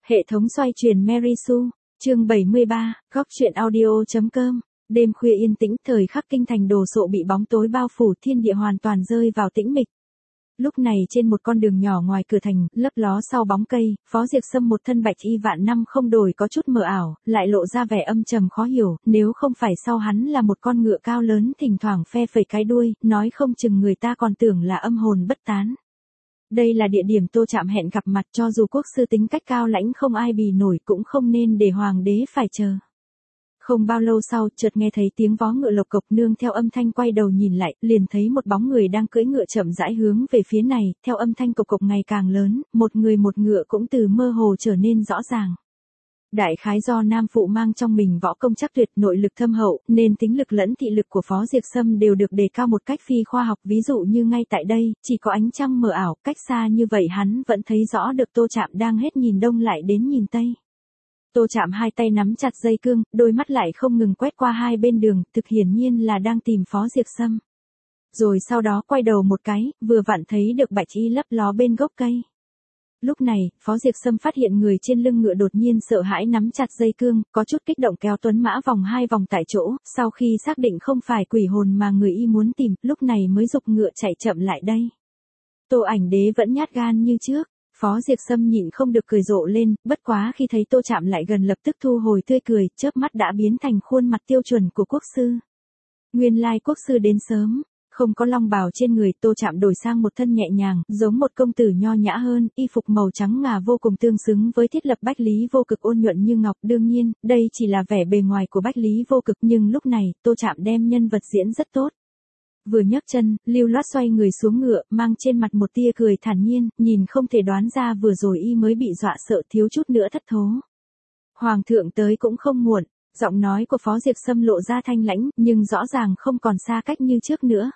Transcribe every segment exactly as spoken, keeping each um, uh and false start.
Hệ thống xoay chuyển Mary Sue, chương bảy mươi ba, góc truyện audio.com. Đêm khuya yên tĩnh, thời khắc kinh thành đồ sộ bị bóng tối bao phủ, thiên địa hoàn toàn rơi vào tĩnh mịch. Lúc này trên một con đường nhỏ ngoài cửa thành, lấp ló sau bóng cây, Phó Diệp Sâm một thân bạch y vạn năm không đổi có chút mờ ảo, lại lộ ra vẻ âm trầm khó hiểu, nếu không phải sau hắn là một con ngựa cao lớn thỉnh thoảng phe phẩy cái đuôi, nói không chừng người ta còn tưởng là âm hồn bất tán. Đây là địa điểm Tô Trạm hẹn gặp mặt, cho dù quốc sư tính cách cao lãnh không ai bì nổi cũng không nên để hoàng đế phải chờ. Không bao lâu sau, chợt nghe thấy tiếng vó ngựa lộc cộc, nương theo âm thanh quay đầu nhìn lại, liền thấy một bóng người đang cưỡi ngựa chậm rãi hướng về phía này, theo âm thanh cộc cộc ngày càng lớn, một người một ngựa cũng từ mơ hồ trở nên rõ ràng. Đại khái do nam phụ mang trong mình võ công chắc tuyệt, nội lực thâm hậu, nên tính lực lẫn thị lực của Phó Diệp Sâm đều được đề cao một cách phi khoa học, ví dụ như ngay tại đây, chỉ có ánh trăng mờ ảo, cách xa như vậy hắn vẫn thấy rõ được Tô Trạm đang hết nhìn đông lại đến nhìn tây. Tô Trạm hai tay nắm chặt dây cương, đôi mắt lại không ngừng quét qua hai bên đường, thực hiển nhiên là đang tìm Phó Diệp Sâm. Rồi sau đó quay đầu một cái, vừa vặn thấy được bạch y lấp ló bên gốc cây. Lúc này, Phó Diệp Sâm phát hiện người trên lưng ngựa đột nhiên sợ hãi nắm chặt dây cương, có chút kích động kéo tuấn mã vòng hai vòng tại chỗ, sau khi xác định không phải quỷ hồn mà người y muốn tìm, lúc này mới giục ngựa chạy chậm lại đây. Tô Ảnh Đế vẫn nhát gan như trước. Phó Diệp Sâm nhịn không được cười rộ lên, bất quá khi thấy Tô Trạm lại gần lập tức thu hồi tươi cười, chớp mắt đã biến thành khuôn mặt tiêu chuẩn của quốc sư. Nguyên lai quốc sư đến sớm, không có long bào trên người, Tô Trạm đổi sang một thân nhẹ nhàng, giống một công tử nho nhã hơn, y phục màu trắng ngà vô cùng tương xứng với thiết lập Bách Lý Vô Cực ôn nhuận như ngọc. Đương nhiên, đây chỉ là vẻ bề ngoài của Bách Lý Vô Cực, nhưng lúc này, Tô Trạm đem nhân vật diễn rất tốt. Vừa nhấc chân, lưu loát xoay người xuống ngựa, mang trên mặt một tia cười thản nhiên, nhìn không thể đoán ra vừa rồi y mới bị dọa sợ thiếu chút nữa thất thố. Hoàng thượng tới cũng không muộn, giọng nói của Phó Diệp Sâm lộ ra thanh lãnh, nhưng rõ ràng không còn xa cách như trước nữa.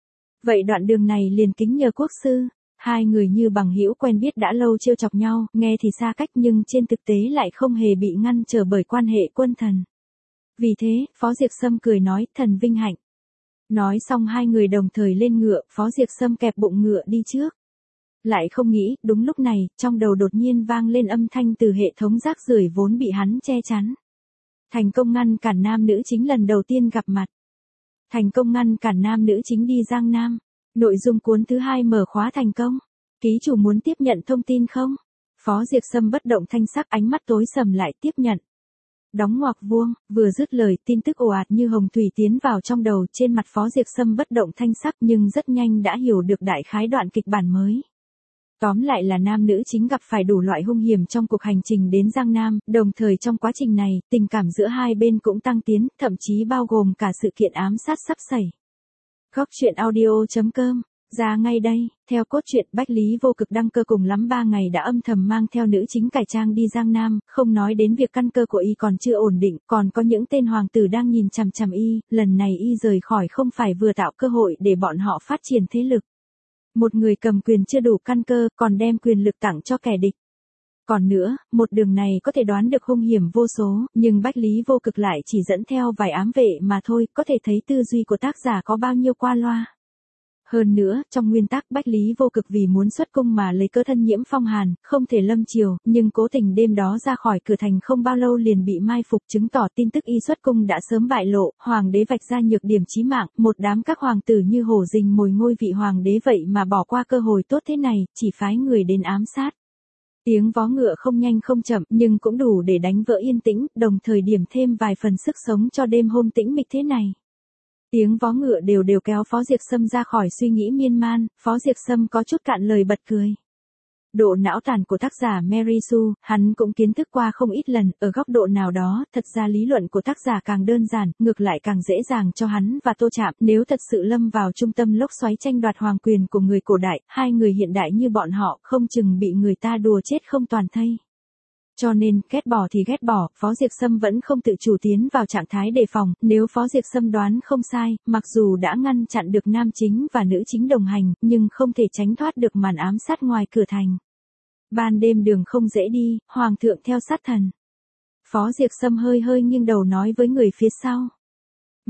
Vậy đoạn đường này liền kính nhờ quốc sư. Hai người như bằng hữu quen biết đã lâu trêu chọc nhau, nghe thì xa cách nhưng trên thực tế lại không hề bị ngăn trở bởi quan hệ quân thần. Vì thế, Phó Diệp Sâm cười nói, thần vinh hạnh. Nói xong hai người đồng thời lên ngựa, Phó Diệp Sâm kẹp bụng ngựa đi trước. Lại không nghĩ, đúng lúc này, trong đầu đột nhiên vang lên âm thanh từ hệ thống rác rưởi vốn bị hắn che chắn. Thành công ngăn cản nam nữ chính lần đầu tiên gặp mặt. Thành công ngăn cản nam nữ chính đi Giang Nam. Nội dung cuốn thứ hai mở khóa thành công. Ký chủ muốn tiếp nhận thông tin không? Phó Diệp Sâm bất động thanh sắc, ánh mắt tối sầm lại, tiếp nhận. Đóng ngoặc vuông, vừa dứt lời, tin tức ồ ạt như hồng thủy tiến vào trong đầu, trên mặt Phó Diệp Sâm bất động thanh sắc nhưng rất nhanh đã hiểu được đại khái đoạn kịch bản mới. Tóm lại là nam nữ chính gặp phải đủ loại hung hiểm trong cuộc hành trình đến Giang Nam, đồng thời trong quá trình này, tình cảm giữa hai bên cũng tăng tiến, thậm chí bao gồm cả sự kiện ám sát sắp xảy. Góc truyện audio.com. Ra ngay đây, theo cốt truyện, Bách Lý Vô Cực đăng cơ cùng lắm ba ngày đã âm thầm mang theo nữ chính cải trang đi Giang Nam, không nói đến việc căn cơ của y còn chưa ổn định, còn có những tên hoàng tử đang nhìn chằm chằm y, lần này y rời khỏi không phải vừa tạo cơ hội để bọn họ phát triển thế lực. Một người cầm quyền chưa đủ căn cơ, còn đem quyền lực tặng cho kẻ địch. Còn nữa, một đường này có thể đoán được hung hiểm vô số, nhưng Bách Lý Vô Cực lại chỉ dẫn theo vài ám vệ mà thôi, có thể thấy tư duy của tác giả có bao nhiêu qua loa. Hơn nữa, trong nguyên tắc Bách Lý Vô Cực vì muốn xuất cung mà lấy cớ thân nhiễm phong hàn, không thể lâm triều, nhưng cố tình đêm đó ra khỏi cửa thành không bao lâu liền bị mai phục, chứng tỏ tin tức y xuất cung đã sớm bại lộ, hoàng đế vạch ra nhược điểm chí mạng, một đám các hoàng tử như hổ rình mồi ngôi vị hoàng đế vậy mà bỏ qua cơ hội tốt thế này, chỉ phái người đến ám sát. Tiếng vó ngựa không nhanh không chậm, nhưng cũng đủ để đánh vỡ yên tĩnh, đồng thời điểm thêm vài phần sức sống cho đêm hôm tĩnh mịch thế này. Tiếng vó ngựa đều đều kéo Phó Diệp Sâm ra khỏi suy nghĩ miên man, Phó Diệp Sâm có chút cạn lời bật cười. Độ não tàn của tác giả Mary Sue, hắn cũng kiến thức qua không ít lần, ở góc độ nào đó, thật ra lý luận của tác giả càng đơn giản, ngược lại càng dễ dàng cho hắn và Tô Trạm, nếu thật sự lâm vào trung tâm lốc xoáy tranh đoạt hoàng quyền của người cổ đại, hai người hiện đại như bọn họ, không chừng bị người ta đùa chết không toàn thây. Cho nên, ghét bỏ thì ghét bỏ, Phó Diệp Sâm vẫn không tự chủ tiến vào trạng thái đề phòng, nếu Phó Diệp Sâm đoán không sai, mặc dù đã ngăn chặn được nam chính và nữ chính đồng hành, nhưng không thể tránh thoát được màn ám sát ngoài cửa thành. Ban đêm đường không dễ đi, hoàng thượng theo sát thần. Phó Diệp Sâm hơi hơi nghiêng đầu nói với người phía sau.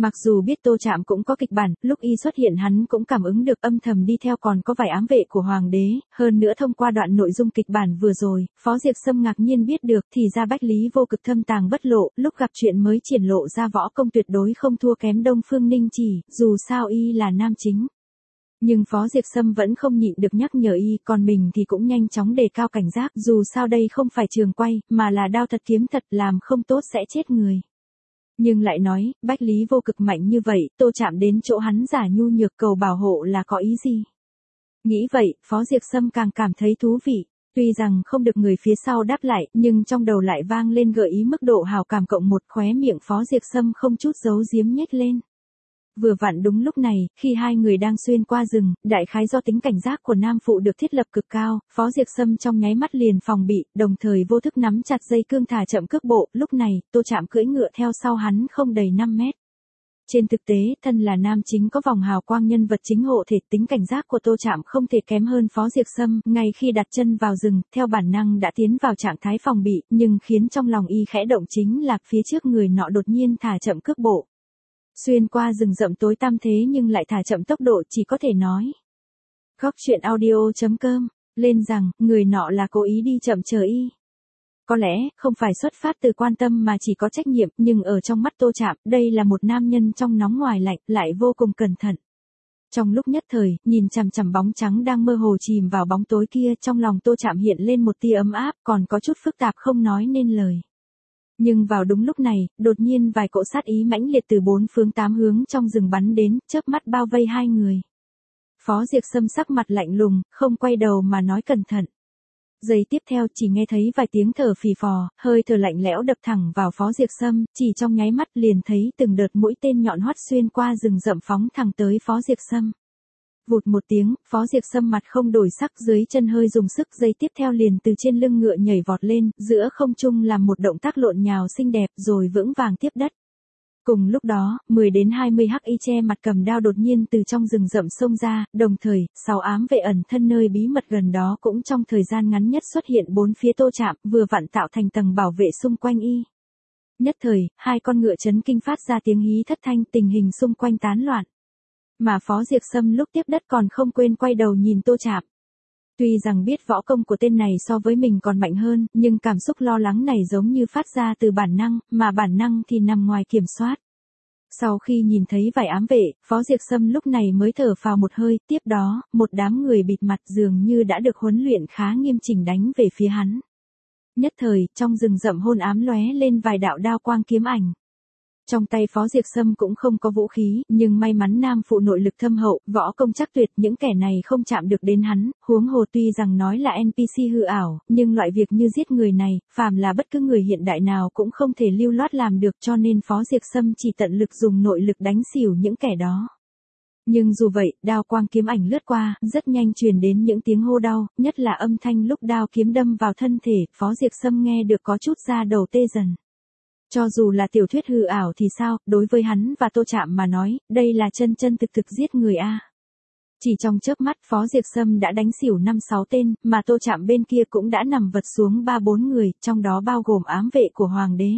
Mặc dù biết Tô Trạm cũng có kịch bản, lúc y xuất hiện hắn cũng cảm ứng được âm thầm đi theo còn có vài ám vệ của hoàng đế, hơn nữa thông qua đoạn nội dung kịch bản vừa rồi, Phó Diệp Sâm ngạc nhiên biết được thì ra Bách Lý Vô Cực thâm tàng bất lộ, lúc gặp chuyện mới triển lộ ra võ công tuyệt đối không thua kém Đông Phương Ninh Chỉ, dù sao y là nam chính. Nhưng Phó Diệp Sâm vẫn không nhịn được nhắc nhở y, còn mình thì cũng nhanh chóng đề cao cảnh giác, dù sao đây không phải trường quay, mà là đao thật kiếm thật, làm không tốt sẽ chết người. Nhưng lại nói, Bách Lý Vô Cực mạnh như vậy, Tô Trạm đến chỗ hắn giả nhu nhược cầu bảo hộ là có ý gì? Nghĩ vậy, Phó Diệp Sâm càng cảm thấy thú vị. Tuy rằng không được người phía sau đáp lại, nhưng trong đầu lại vang lên gợi ý mức độ hào cảm cộng một, khóe miệng Phó Diệp Sâm không chút giấu giếm nhếch lên. Vừa vặn đúng lúc này, khi hai người đang xuyên qua rừng, đại khái do tính cảnh giác của nam phụ được thiết lập cực cao, Phó Diệp Sâm trong nháy mắt liền phòng bị, đồng thời vô thức nắm chặt dây cương thả chậm cước bộ, lúc này, Tô Trạm cưỡi ngựa theo sau hắn không đầy năm mét. Trên thực tế, thân là nam chính có vòng hào quang nhân vật chính hộ thể, tính cảnh giác của Tô Trạm không thể kém hơn Phó Diệp Sâm, ngay khi đặt chân vào rừng, theo bản năng đã tiến vào trạng thái phòng bị, nhưng khiến trong lòng y khẽ động chính là phía trước người nọ đột nhiên thả chậm cước bộ. Xuyên qua rừng rậm tối tăm thế nhưng lại thả chậm tốc độ, chỉ có thể nói. Góc truyện audio chấm com, lên rằng, người nọ là cố ý đi chậm chờ y. Có lẽ, không phải xuất phát từ quan tâm mà chỉ có trách nhiệm, nhưng ở trong mắt Tô Trạm, đây là một nam nhân trong nóng ngoài lạnh, lại vô cùng cẩn thận. Trong lúc nhất thời, nhìn chằm chằm bóng trắng đang mơ hồ chìm vào bóng tối kia, trong lòng Tô Trạm hiện lên một tia ấm áp, còn có chút phức tạp không nói nên lời. Nhưng vào đúng lúc này, đột nhiên vài cỗ sát ý mãnh liệt từ bốn phương tám hướng trong rừng bắn đến, chớp mắt bao vây hai người. Phó Diệp Sâm sắc mặt lạnh lùng, không quay đầu mà nói cẩn thận. Giây tiếp theo chỉ nghe thấy vài tiếng thở phì phò, hơi thở lạnh lẽo đập thẳng vào Phó Diệp Sâm, chỉ trong nháy mắt liền thấy từng đợt mũi tên nhọn hoắt xuyên qua rừng rậm phóng thẳng tới Phó Diệp Sâm. Vụt một tiếng, Phó Diệp Sâm mặt không đổi sắc, dưới chân hơi dùng sức, giây tiếp theo liền từ trên lưng ngựa nhảy vọt lên, giữa không trung làm một động tác lộn nhào xinh đẹp rồi vững vàng tiếp đất. Cùng lúc đó, mười đến hai mươi hắc y che mặt cầm đao đột nhiên từ trong rừng rậm xông ra, đồng thời, sáu ám vệ ẩn thân nơi bí mật gần đó cũng trong thời gian ngắn nhất xuất hiện bốn phía Tô Trạm, vừa vặn tạo thành tầng bảo vệ xung quanh y. Nhất thời, hai con ngựa chấn kinh phát ra tiếng hí thất thanh, tình hình xung quanh tán loạn. Mà Phó Diệp Sâm lúc tiếp đất còn không quên quay đầu nhìn Tô Trạm. Tuy rằng biết võ công của tên này so với mình còn mạnh hơn, nhưng cảm xúc lo lắng này giống như phát ra từ bản năng, mà bản năng thì nằm ngoài kiểm soát. Sau khi nhìn thấy vài ám vệ, Phó Diệp Sâm lúc này mới thở phào một hơi, tiếp đó, một đám người bịt mặt dường như đã được huấn luyện khá nghiêm chỉnh đánh về phía hắn. Nhất thời, trong rừng rậm hôn ám lóe lên vài đạo đao quang kiếm ảnh. Trong tay Phó Diệp Sâm cũng không có vũ khí, nhưng may mắn nam phụ nội lực thâm hậu, võ công chắc tuyệt, những kẻ này không chạm được đến hắn, huống hồ tuy rằng nói là en pê xê hư ảo, nhưng loại việc như giết người này, phàm là bất cứ người hiện đại nào cũng không thể lưu loát làm được, cho nên Phó Diệp Sâm chỉ tận lực dùng nội lực đánh xỉu những kẻ đó. Nhưng dù vậy, đao quang kiếm ảnh lướt qua, rất nhanh truyền đến những tiếng hô đau, nhất là âm thanh lúc đao kiếm đâm vào thân thể, Phó Diệp Sâm nghe được có chút da đầu tê dần. Cho dù là tiểu thuyết hư ảo thì sao, đối với hắn và Tô Trạm mà nói, đây là chân chân thực thực giết người a. Chỉ trong chớp mắt Phó Diệp Sâm đã đánh xỉu năm sáu tên, mà Tô Trạm bên kia cũng đã nằm vật xuống ba bốn người, trong đó bao gồm ám vệ của hoàng đế.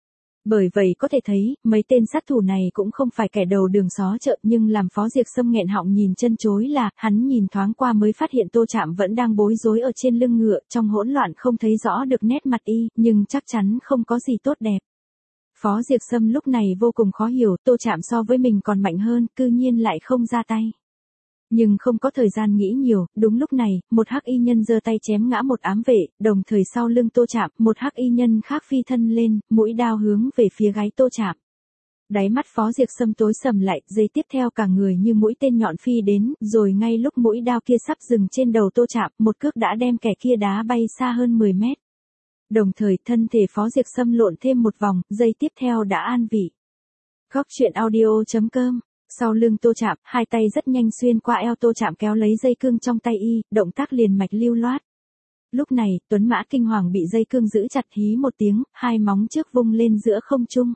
Bởi vậy có thể thấy, mấy tên sát thủ này cũng không phải kẻ đầu đường xó chợ, nhưng làm Phó Diệp Sâm nghẹn họng nhìn chân chối là, hắn nhìn thoáng qua mới phát hiện Tô Trạm vẫn đang bối rối ở trên lưng ngựa, trong hỗn loạn không thấy rõ được nét mặt y, nhưng chắc chắn không có gì tốt đẹp. Phó Diệp Sâm lúc này vô cùng khó hiểu, Tô Trạm so với mình còn mạnh hơn, cư nhiên lại không ra tay. Nhưng không có thời gian nghĩ nhiều, đúng lúc này, một hắc y nhân giơ tay chém ngã một ám vệ, đồng thời sau lưng Tô Trạm, một hắc y nhân khác phi thân lên, mũi đao hướng về phía gáy Tô Trạm. Đáy mắt Phó Diệp Sâm tối sầm lại, giây tiếp theo cả người như mũi tên nhọn phi đến, rồi ngay lúc mũi đao kia sắp dừng trên đầu Tô Trạm, một cước đã đem kẻ kia đá bay xa hơn mười mét. Đồng thời, thân thể Phó Diệp Sâm lộn thêm một vòng, giây tiếp theo đã an vị. Góc truyện audio chấm com. Sau lưng Tô Trạm, hai tay rất nhanh xuyên qua eo Tô Trạm kéo lấy dây cương trong tay y, động tác liền mạch lưu loát. Lúc này, Tuấn Mã kinh hoàng bị dây cương giữ chặt, hí một tiếng, hai móng trước vung lên giữa không trung.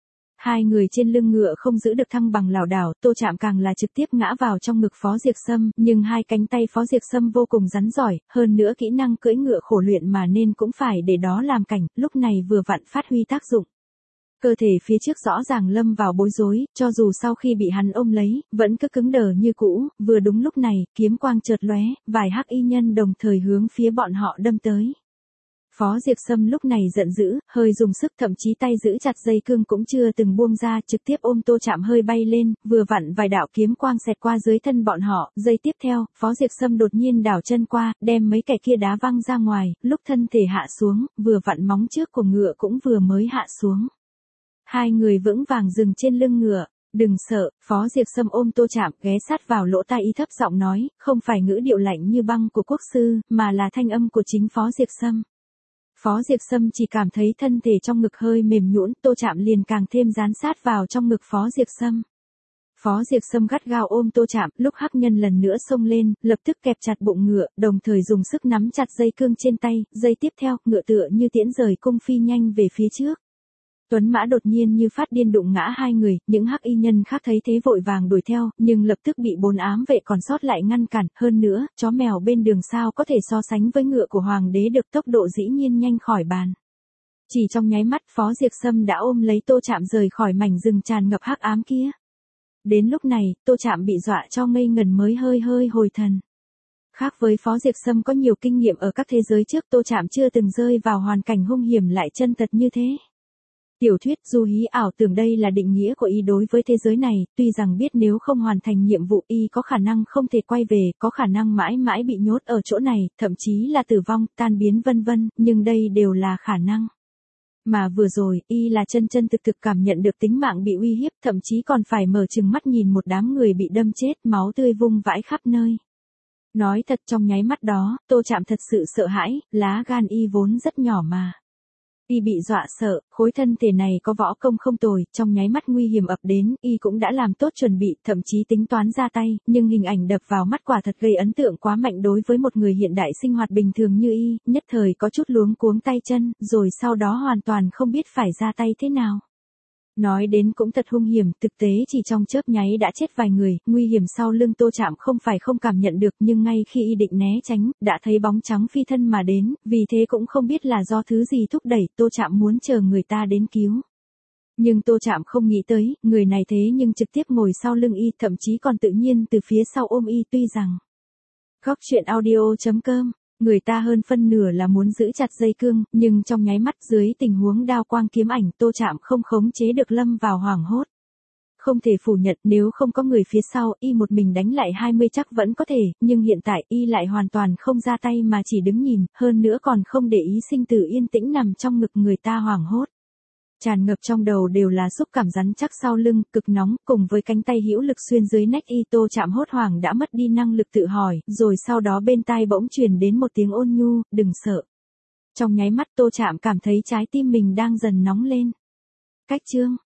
Hai người trên lưng ngựa không giữ được thăng bằng lảo đảo, Tô Trạm càng là trực tiếp ngã vào trong ngực Phó Diệp Sâm, nhưng hai cánh tay Phó Diệp Sâm vô cùng rắn giỏi, hơn nữa kỹ năng cưỡi ngựa khổ luyện mà nên cũng phải để đó làm cảnh, lúc này vừa vặn phát huy tác dụng. Cơ thể phía trước rõ ràng lâm vào bối rối, cho dù sau khi bị hắn ôm lấy, vẫn cứ cứng đờ như cũ, vừa đúng lúc này, kiếm quang chợt lóe, vài hắc y nhân đồng thời hướng phía bọn họ đâm tới. Phó Diệp Sâm lúc này giận dữ, hơi dùng sức thậm chí tay giữ chặt dây cương cũng chưa từng buông ra, trực tiếp ôm Tô Trạm hơi bay lên, vừa vặn vài đạo kiếm quang xẹt qua dưới thân bọn họ, giây tiếp theo, Phó Diệp Sâm đột nhiên đảo chân qua, đem mấy kẻ kia đá văng ra ngoài, lúc thân thể hạ xuống, vừa vặn móng trước của ngựa cũng vừa mới hạ xuống. Hai người vững vàng dừng trên lưng ngựa. Đừng sợ, Phó Diệp Sâm ôm Tô Trạm ghé sát vào lỗ tai y thấp giọng nói, không phải ngữ điệu lạnh như băng của quốc sư, mà là thanh âm của chính Phó Diệp Sâm. Phó Diệp Sâm chỉ cảm thấy thân thể trong ngực hơi mềm nhũn, Tô Trạm liền càng thêm dán sát vào trong ngực Phó Diệp Sâm. Phó Diệp Sâm gắt gao ôm Tô Trạm, lúc hắc nhân lần nữa xông lên, lập tức kẹp chặt bụng ngựa, đồng thời dùng sức nắm chặt dây cương trên tay, giây tiếp theo, ngựa tựa như tiễn rời cung phi nhanh về phía trước. Tuấn mã đột nhiên như phát điên đụng ngã hai người, những hắc y nhân khác thấy thế vội vàng đuổi theo, nhưng lập tức bị bốn ám vệ còn sót lại ngăn cản, hơn nữa, chó mèo bên đường sao có thể so sánh với ngựa của hoàng đế được, tốc độ dĩ nhiên nhanh khỏi bàn. Chỉ trong nháy mắt Phó Diệp Sâm đã ôm lấy Tô Trạm rời khỏi mảnh rừng tràn ngập hắc ám kia. Đến lúc này, Tô Trạm bị dọa cho ngây ngần mới hơi hơi hồi thần. Khác với Phó Diệp Sâm có nhiều kinh nghiệm ở các thế giới trước, Tô Trạm chưa từng rơi vào hoàn cảnh hung hiểm lại chân thật như thế. Tiểu thuyết Du Hí ảo tưởng đây là định nghĩa của y đối với thế giới này, tuy rằng biết nếu không hoàn thành nhiệm vụ y có khả năng không thể quay về, có khả năng mãi mãi bị nhốt ở chỗ này, thậm chí là tử vong, tan biến vân vân, nhưng đây đều là khả năng. Mà vừa rồi, y là chân chân thực thực cảm nhận được tính mạng bị uy hiếp, thậm chí còn phải mở trừng mắt nhìn một đám người bị đâm chết, máu tươi vung vãi khắp nơi. Nói thật, trong nháy mắt đó, Tô Trạm thật sự sợ hãi, lá gan y vốn rất nhỏ mà. Y bị dọa sợ, khối thân thể này có võ công không tồi, trong nháy mắt nguy hiểm ập đến, y cũng đã làm tốt chuẩn bị, thậm chí tính toán ra tay, nhưng hình ảnh đập vào mắt quả thật gây ấn tượng quá mạnh đối với một người hiện đại sinh hoạt bình thường như y, nhất thời có chút luống cuống tay chân, rồi sau đó hoàn toàn không biết phải ra tay thế nào. Nói đến cũng thật hung hiểm, thực tế chỉ trong chớp nháy đã chết vài người, nguy hiểm sau lưng Tô Trạm không phải không cảm nhận được, nhưng ngay khi y định né tránh, đã thấy bóng trắng phi thân mà đến, vì thế cũng không biết là do thứ gì thúc đẩy, Tô Trạm muốn chờ người ta đến cứu. Nhưng Tô Trạm không nghĩ tới, người này thế nhưng trực tiếp ngồi sau lưng y, thậm chí còn tự nhiên từ phía sau ôm y, tuy rằng Góc truyện audio chấm com người ta hơn phân nửa là muốn giữ chặt dây cương, nhưng trong nháy mắt dưới tình huống đao quang kiếm ảnh, Tô Trạm không khống chế được lâm vào hoảng hốt. Không thể phủ nhận nếu không có người phía sau, y một mình đánh lại hai mươi chắc vẫn có thể, nhưng hiện tại y lại hoàn toàn không ra tay mà chỉ đứng nhìn, hơn nữa còn không để ý sinh tử yên tĩnh nằm trong ngực người ta hoảng hốt. Tràn ngập trong đầu đều là xúc cảm rắn chắc sau lưng, cực nóng, cùng với cánh tay hữu lực xuyên dưới nách y. Tô Trạm hốt hoảng đã mất đi năng lực tự hỏi, rồi sau đó bên tai bỗng truyền đến một tiếng ôn nhu, đừng sợ. Trong nháy mắt Tô Trạm cảm thấy trái tim mình đang dần nóng lên. Cách chương